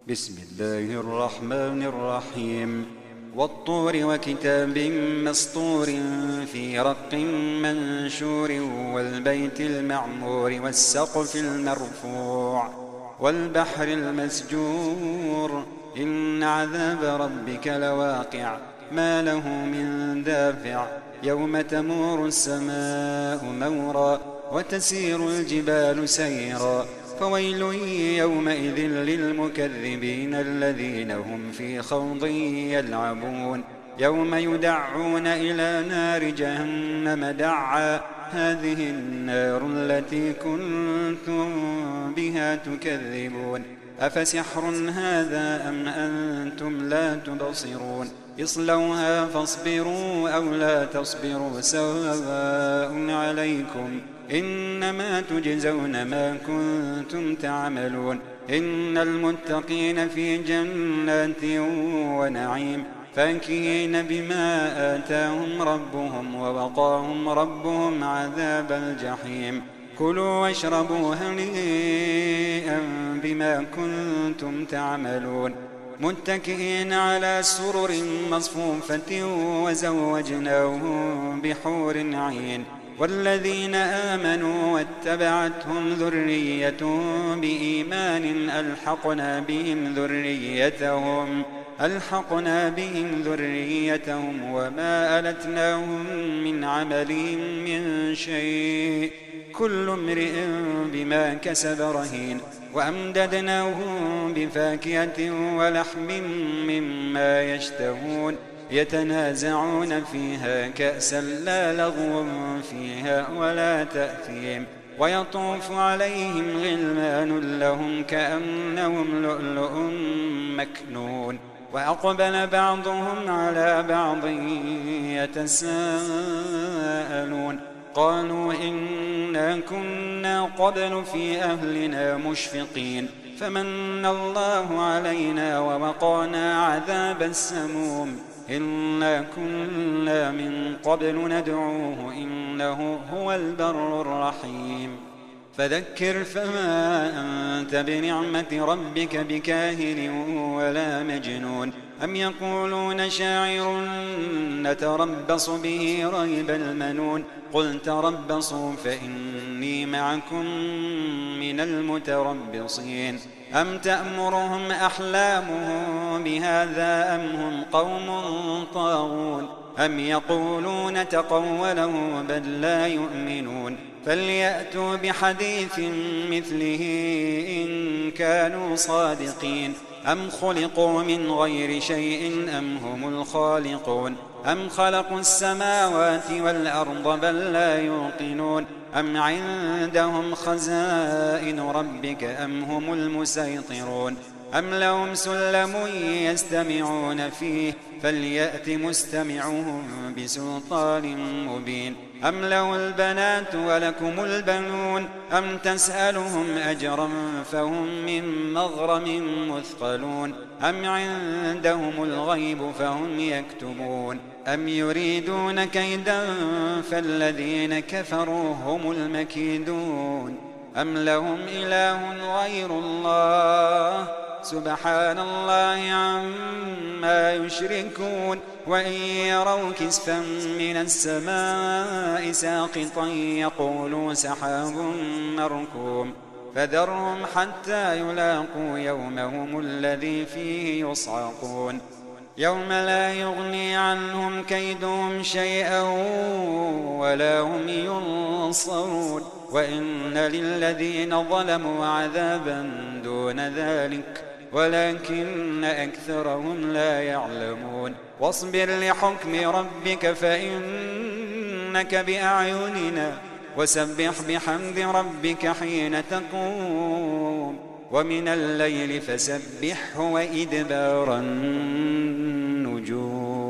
بسم الله الرحمن الرحيم والطور وكتاب مسطور في رق منشور والبيت المعمور والسقف المرفوع والبحر المسجور إن عذاب ربك لواقع ما له من دافع يوم تمور السماء مورا وتسير الجبال سيرا فويل يومئذ للمكذبين الذين هم في خوض يلعبون يوم يدعون إلى نار جهنم دعا هذه النار التي كنتم بها تكذبون أفسحر هذا أم أنتم لا تبصرون اصلوها فاصبروا أو لا تصبروا سواء عليكم إنما تجزون ما كنتم تعملون إن المتقين في جنات ونعيم فاكهين بما آتاهم ربهم ووقاهم ربهم عذاب الجحيم كلوا واشربوا هنيئا بما كنتم تعملون متكئين على سرر مصفوفة وزوجناهم بحور عين والذين آمنوا واتبعتهم ذريتهم بإيمان ألحقنا بهم ذريتهم وما ألتناهم من عملهم من شيء كل امرئ بما كسب رهين وأمددناهم بفاكهة ولحم مما يشتهون يتنازعون فيها كأسا لا لغو فيها ولا تأثيم ويطوف عليهم غلمان لهم كأنهم لؤلؤ مكنون وأقبل بعضهم على بعض يتساءلون قالوا إنا كنا قبل في أهلنا مشفقين فمن الله علينا ووقانا عذاب السموم إنا كنا من قبل ندعوه إنه هو البر الرحيم فذكر فما أنت بنعمة ربك بكاهن ولا مجنون أم يقولون شاعر نتربص به ريب المنون قل تربصوا فإني معكم من المتربصين أم تأمرهم أحلامهم بهذا أم هم قوم طاغون أم يقولون تقوله بل لا يؤمنون فليأتوا بحديث مثله إن كانوا صادقين أم خلقوا من غير شيء أم هم الخالقون أم خلقوا السماوات والأرض بل لا يوقنون أم عندهم خزائن ربك أم هم المسيطرون أم لهم سلم يستمعون فيه فليأت مستمعهم بسلطان مبين أم له البنات ولكم البنون أم تسألهم أجرا فهم من مغرم مثقلون أم عندهم الغيب فهم يكتبون أم يريدون كيدا فالذين كفروا هم المكيدون أم لهم إله غير الله سبحان الله عما يشركون وإن يروا كسفا من السماء ساقطا يقولوا سحاب مركوم فذرهم حتى يلاقوا يومهم الذي فيه يصعقون يوم لا يغني عنهم كيدهم شيئا ولا هم ينصرون وإن للذين ظلموا عذابا دون ذلك ولكن أكثرهم لا يعلمون واصبر لحكم ربك فإنك بأعيننا وسبح بحمد ربك حين تقوم ومن الليل فسبحه وإدبار النجوم